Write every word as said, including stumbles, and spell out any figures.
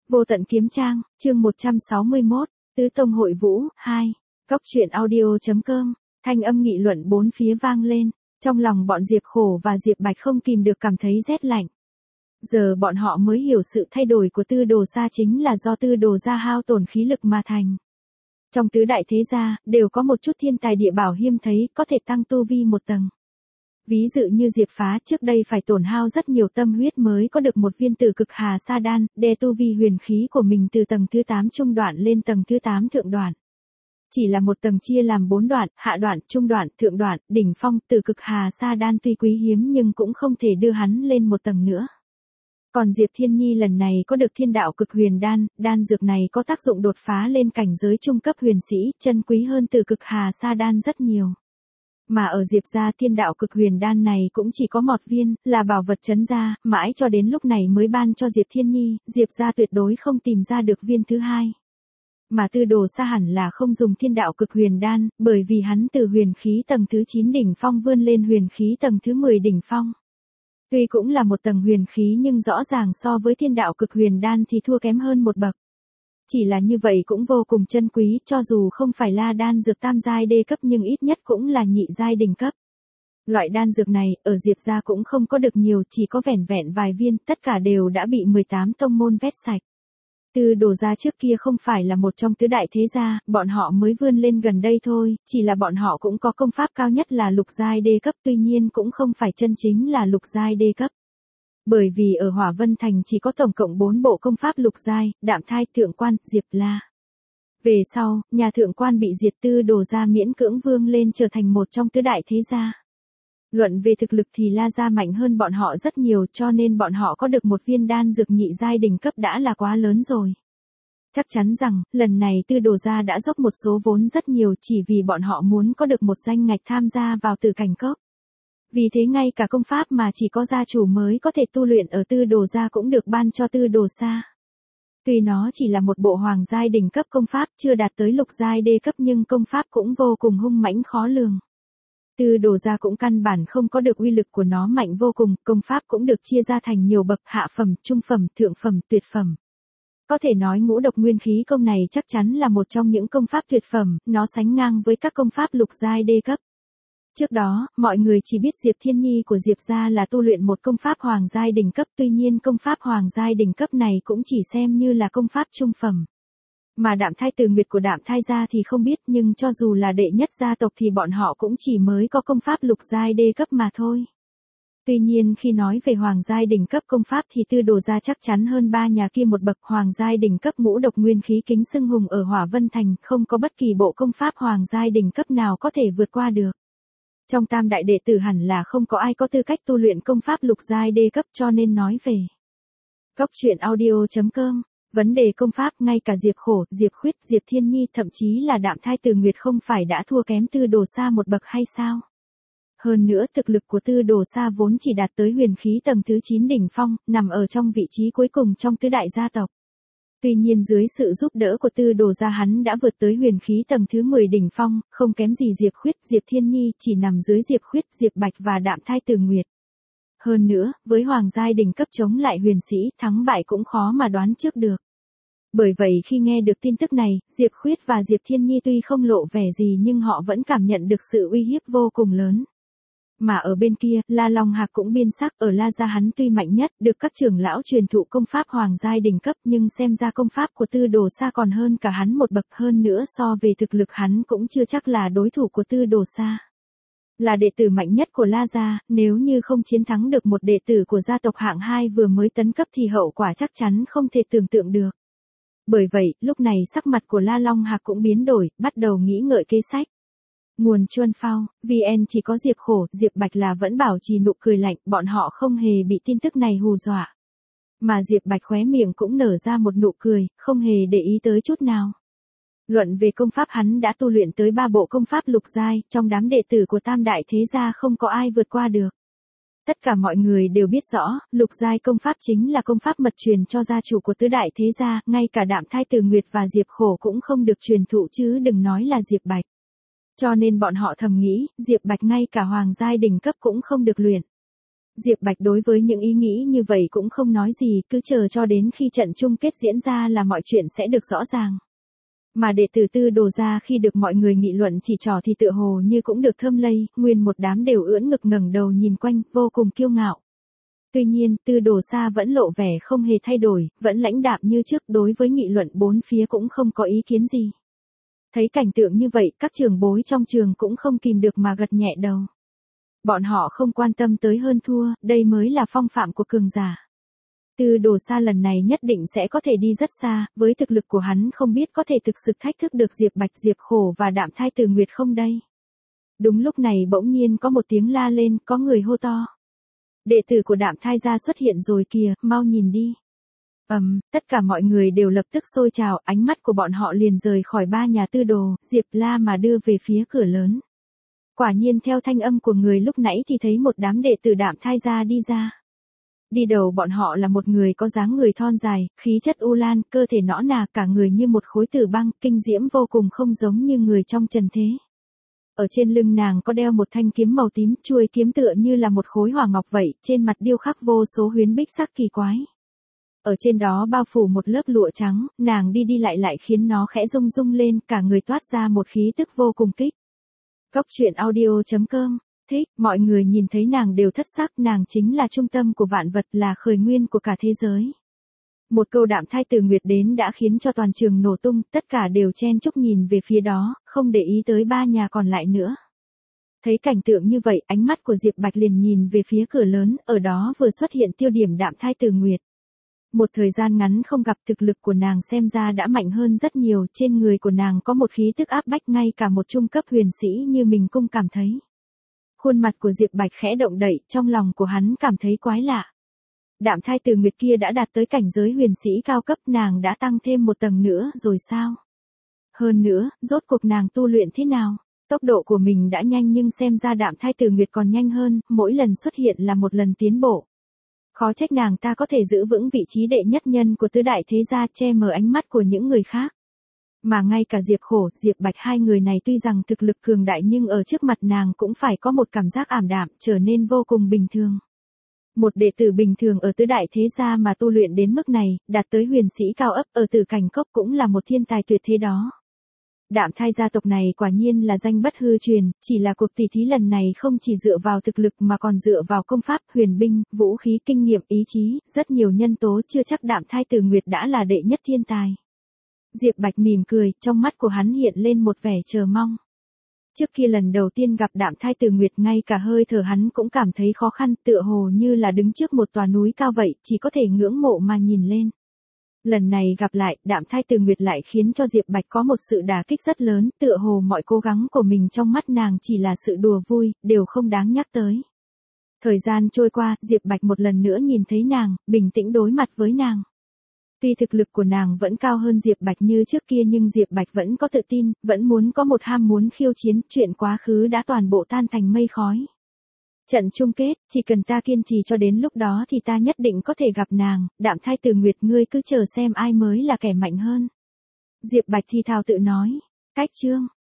Vô tận kiếm trang, chương một trăm sáu mươi mốt, Tứ Tông Hội Vũ, hai. Góc truyện audio.com, thanh âm nghị luận bốn phía vang lên, trong lòng bọn Diệp Khổ và Diệp Bạch không kìm được cảm thấy rét lạnh. Giờ bọn họ mới hiểu sự thay đổi của Tư Đồ gia chính là do Tư Đồ gia hao tổn khí lực mà thành. Trong tứ đại thế gia, đều có một chút thiên tài địa bảo hiếm thấy có thể tăng tu vi một tầng. Ví dụ như Diệp Phá trước đây phải tổn hao rất nhiều tâm huyết mới có được một viên tử cực hà sa đan, đè tu vi huyền khí của mình từ tầng thứ tám trung đoạn lên tầng thứ tám thượng đoạn. Chỉ là một tầng chia làm bốn đoạn, hạ đoạn, trung đoạn, thượng đoạn, đỉnh phong, tử cực hà sa đan tuy quý hiếm nhưng cũng không thể đưa hắn lên một tầng nữa. Còn Diệp Thiên Nhi lần này có được thiên đạo cực huyền đan, đan dược này có tác dụng đột phá lên cảnh giới trung cấp huyền sĩ, chân quý hơn tử cực hà sa đan rất nhiều. Mà ở Diệp gia thiên đạo cực huyền đan này cũng chỉ có một viên, là bảo vật trấn gia, mãi cho đến lúc này mới ban cho Diệp Thiên Nhi, Diệp gia tuyệt đối không tìm ra được viên thứ hai. Mà Tư Đồ Sa hẳn là không dùng thiên đạo cực huyền đan, bởi vì hắn từ huyền khí tầng thứ chín đỉnh phong vươn lên huyền khí tầng thứ mười đỉnh phong. Tuy cũng là một tầng huyền khí nhưng rõ ràng so với thiên đạo cực huyền đan thì thua kém hơn một bậc. Chỉ là như vậy cũng vô cùng chân quý, cho dù không phải là đan dược tam giai đê cấp nhưng ít nhất cũng là nhị giai đỉnh cấp. Loại đan dược này, ở Diệp gia cũng không có được nhiều, chỉ có vẻn vẹn vài viên, tất cả đều đã bị mười tám tông môn vét sạch. Tư Đồ gia trước kia không phải là một trong tứ đại thế gia, bọn họ mới vươn lên gần đây thôi, chỉ là bọn họ cũng có công pháp cao nhất là lục giai đê cấp, tuy nhiên cũng không phải chân chính là lục giai đê cấp. Bởi vì ở Hỏa Vân Thành chỉ có tổng cộng bốn bộ công pháp lục giai, Đạm Thai, Thượng Quan, Diệp La. Về sau, nhà Thượng Quan bị diệt, Tư Đồ gia miễn cưỡng vươn lên trở thành một trong tứ đại thế gia. Luận về thực lực thì La gia mạnh hơn bọn họ rất nhiều, cho nên bọn họ có được một viên đan dược nhị giai đỉnh cấp đã là quá lớn rồi. Chắc chắn rằng, lần này Tư Đồ gia đã dốc một số vốn rất nhiều chỉ vì bọn họ muốn có được một danh ngạch tham gia vào Tử Cảnh Cốc. Vì thế ngay cả công pháp mà chỉ có gia chủ mới có thể tu luyện ở Tư Đồ gia cũng được ban cho Tư Đồ Sa. Tuy nó chỉ là một bộ hoàng giai đỉnh cấp công pháp chưa đạt tới lục giai đê cấp nhưng công pháp cũng vô cùng hung mãnh khó lường. Tư Đồ gia cũng căn bản không có được uy lực của nó mạnh vô cùng, công pháp cũng được chia ra thành nhiều bậc hạ phẩm, trung phẩm, thượng phẩm, tuyệt phẩm. Có thể nói ngũ độc nguyên khí công này chắc chắn là một trong những công pháp tuyệt phẩm, nó sánh ngang với các công pháp lục giai đê cấp. Trước đó, mọi người chỉ biết Diệp Thiên Nhi của Diệp gia là tu luyện một công pháp hoàng giai đỉnh cấp, tuy nhiên công pháp hoàng giai đỉnh cấp này cũng chỉ xem như là công pháp trung phẩm. Mà Đạm Thai Từ Nguyệt của Đạm Thai gia thì không biết, nhưng cho dù là đệ nhất gia tộc thì bọn họ cũng chỉ mới có công pháp lục giai đê cấp mà thôi. Tuy nhiên khi nói về hoàng giai đỉnh cấp công pháp thì Tư Đồ gia chắc chắn hơn ba nhà kia một bậc, hoàng giai đỉnh cấp ngũ độc nguyên khí kính xưng hùng ở Hỏa Vân Thành, không có bất kỳ bộ công pháp hoàng giai đỉnh cấp nào có thể vượt qua được. Trong tam đại đệ tử hẳn là không có ai có tư cách tu luyện công pháp lục giai đê cấp, cho nên nói về góc truyện audio.com, vấn đề công pháp ngay cả Diệp Khổ, Diệp Khuyết, Diệp Thiên Nhi thậm chí là Đạm Thai Từ Nguyệt không phải đã thua kém Tư Đồ Sa một bậc hay sao? Hơn nữa thực lực của Tư Đồ Sa vốn chỉ đạt tới huyền khí tầng thứ chín đỉnh phong, nằm ở trong vị trí cuối cùng trong tứ đại gia tộc. Tuy nhiên dưới sự giúp đỡ của Tư Đồ gia hắn đã vượt tới huyền khí tầng thứ mười đỉnh phong, không kém gì Diệp Khuyết, Diệp Thiên Nhi, chỉ nằm dưới Diệp Khuyết, Diệp Bạch và Đạm Thai Từ Nguyệt. Hơn nữa, với hoàng giai đỉnh cấp chống lại huyền sĩ, thắng bại cũng khó mà đoán trước được. Bởi vậy khi nghe được tin tức này, Diệp Khuyết và Diệp Thiên Nhi tuy không lộ vẻ gì nhưng họ vẫn cảm nhận được sự uy hiếp vô cùng lớn. Mà ở bên kia, La Long Hạc cũng biên sắc, ở La gia hắn tuy mạnh nhất, được các trưởng lão truyền thụ công pháp hoàng giai đỉnh cấp nhưng xem ra công pháp của Tư Đồ Sa còn hơn cả hắn một bậc, hơn nữa so về thực lực hắn cũng chưa chắc là đối thủ của Tư Đồ Sa. Là đệ tử mạnh nhất của La gia, nếu như không chiến thắng được một đệ tử của gia tộc hạng hai vừa mới tấn cấp thì hậu quả chắc chắn không thể tưởng tượng được. Bởi vậy, lúc này sắc mặt của La Long Hạc cũng biến đổi, bắt đầu nghĩ ngợi kế sách. Nguồn Chuân Phao, vê en chỉ có Diệp Khổ, Diệp Bạch là vẫn bảo trì nụ cười lạnh, bọn họ không hề bị tin tức này hù dọa. Mà Diệp Bạch khóe miệng cũng nở ra một nụ cười, không hề để ý tới chút nào. Luận về công pháp hắn đã tu luyện tới ba bộ công pháp lục giai, trong đám đệ tử của tam đại thế gia không có ai vượt qua được. Tất cả mọi người đều biết rõ, lục giai công pháp chính là công pháp mật truyền cho gia chủ của tứ đại thế gia, ngay cả Đạm Thai Từ Nguyệt và Diệp Khổ cũng không được truyền thụ chứ đừng nói là Diệp Bạch. Cho nên bọn họ thầm nghĩ, Diệp Bạch ngay cả hoàng giai đỉnh cấp cũng không được luyện. Diệp Bạch đối với những ý nghĩ như vậy cũng không nói gì, cứ chờ cho đến khi trận chung kết diễn ra là mọi chuyện sẽ được rõ ràng. Mà đệ tử Tư Đồ gia khi được mọi người nghị luận chỉ trỏ thì tựa hồ như cũng được thơm lây, nguyên một đám đều ưỡn ngực ngẩng đầu nhìn quanh, vô cùng kiêu ngạo. Tuy nhiên, Tư Đồ gia vẫn lộ vẻ không hề thay đổi, vẫn lãnh đạm như trước, đối với nghị luận bốn phía cũng không có ý kiến gì. Thấy cảnh tượng như vậy, các trưởng bối trong trường cũng không kìm được mà gật nhẹ đầu. Bọn họ không quan tâm tới hơn thua, đây mới là phong phạm của cường giả. Tư Đồ gia lần này nhất định sẽ có thể đi rất xa, với thực lực của hắn không biết có thể thực sự thách thức được Diệp Bạch, Diệp Khổ và Đạm Thai Từ Nguyệt không đây. Đúng lúc này bỗng nhiên có một tiếng la lên, có người hô to. Đệ tử của Đạm Thai gia xuất hiện rồi kìa, mau nhìn đi. Ầm, um, tất cả mọi người đều lập tức xôi trào, ánh mắt của bọn họ liền rời khỏi ba nhà Tư Đồ, Diệp La mà đưa về phía cửa lớn. Quả nhiên theo thanh âm của người lúc nãy thì thấy một đám đệ tử Đạm Thai gia đi ra. Đi đầu bọn họ là một người có dáng người thon dài, khí chất u lan, cơ thể nõn nà, cả người như một khối tử băng, kinh diễm vô cùng, không giống như người trong trần thế. Ở trên lưng nàng có đeo một thanh kiếm màu tím, chuôi kiếm tựa như là một khối hỏa ngọc vậy, trên mặt điêu khắc vô số huyến bích sắc kỳ quái. Ở trên đó bao phủ một lớp lụa trắng, nàng đi đi lại lại khiến nó khẽ rung rung lên, cả người toát ra một khí tức vô cùng kích. Góc truyện audio chấm com. Thích, mọi người nhìn thấy nàng đều thất sắc, nàng chính là trung tâm của vạn vật, là khởi nguyên của cả thế giới. Một câu Đạm Thai Từ Nguyệt đến đã khiến cho toàn trường nổ tung, tất cả đều chen chúc nhìn về phía đó, không để ý tới ba nhà còn lại nữa. Thấy cảnh tượng như vậy, ánh mắt của Diệp Bạch liền nhìn về phía cửa lớn, ở đó vừa xuất hiện tiêu điểm Đạm Thai Từ Nguyệt. Một thời gian ngắn không gặp, thực lực của nàng xem ra đã mạnh hơn rất nhiều, trên người của nàng có một khí tức áp bách ngay cả một trung cấp huyền sĩ như mình cũng cảm thấy. Khuôn mặt của Diệp Bạch khẽ động đậy, trong lòng của hắn cảm thấy quái lạ. Đạm Thai Từ Nguyệt kia đã đạt tới cảnh giới huyền sĩ cao cấp, nàng đã tăng thêm một tầng nữa rồi sao? Hơn nữa, rốt cuộc nàng tu luyện thế nào? Tốc độ của mình đã nhanh nhưng xem ra Đạm Thai Từ Nguyệt còn nhanh hơn, mỗi lần xuất hiện là một lần tiến bộ. Khó trách nàng ta có thể giữ vững vị trí đệ nhất nhân của tứ đại thế gia, che mờ ánh mắt của những người khác. Mà ngay cả Diệp Khổ, Diệp Bạch, hai người này tuy rằng thực lực cường đại nhưng ở trước mặt nàng cũng phải có một cảm giác ảm đạm, trở nên vô cùng bình thường. Một đệ tử bình thường ở tứ đại thế gia mà tu luyện đến mức này, đạt tới huyền sĩ cao ấp ở Tử Cảnh Cốc cũng là một thiên tài tuyệt thế đó. Đạm Thai gia tộc này quả nhiên là danh bất hư truyền, chỉ là cuộc tỷ thí lần này không chỉ dựa vào thực lực mà còn dựa vào công pháp, huyền binh, vũ khí, kinh nghiệm, ý chí, rất nhiều nhân tố, chưa chắc Đạm Thai Từ Nguyệt đã là đệ nhất thiên tài. Diệp Bạch mỉm cười, trong mắt của hắn hiện lên một vẻ chờ mong. Trước kia lần đầu tiên gặp Đạm Thai Từ Nguyệt, ngay cả hơi thở hắn cũng cảm thấy khó khăn, tựa hồ như là đứng trước một tòa núi cao vậy, chỉ có thể ngưỡng mộ mà nhìn lên. Lần này gặp lại, Đạm Thai Từ Nguyệt lại khiến cho Diệp Bạch có một sự đả kích rất lớn, tựa hồ mọi cố gắng của mình trong mắt nàng chỉ là sự đùa vui, đều không đáng nhắc tới. Thời gian trôi qua, Diệp Bạch một lần nữa nhìn thấy nàng, bình tĩnh đối mặt với nàng. Tuy thực lực của nàng vẫn cao hơn Diệp Bạch như trước kia nhưng Diệp Bạch vẫn có tự tin, vẫn muốn có một ham muốn khiêu chiến, chuyện quá khứ đã toàn bộ tan thành mây khói. Trận chung kết, chỉ cần ta kiên trì cho đến lúc đó thì ta nhất định có thể gặp nàng, Đạm Thai Từ Nguyệt, ngươi cứ chờ xem ai mới là kẻ mạnh hơn. Diệp Bạch thì thào tự nói. Cách chương.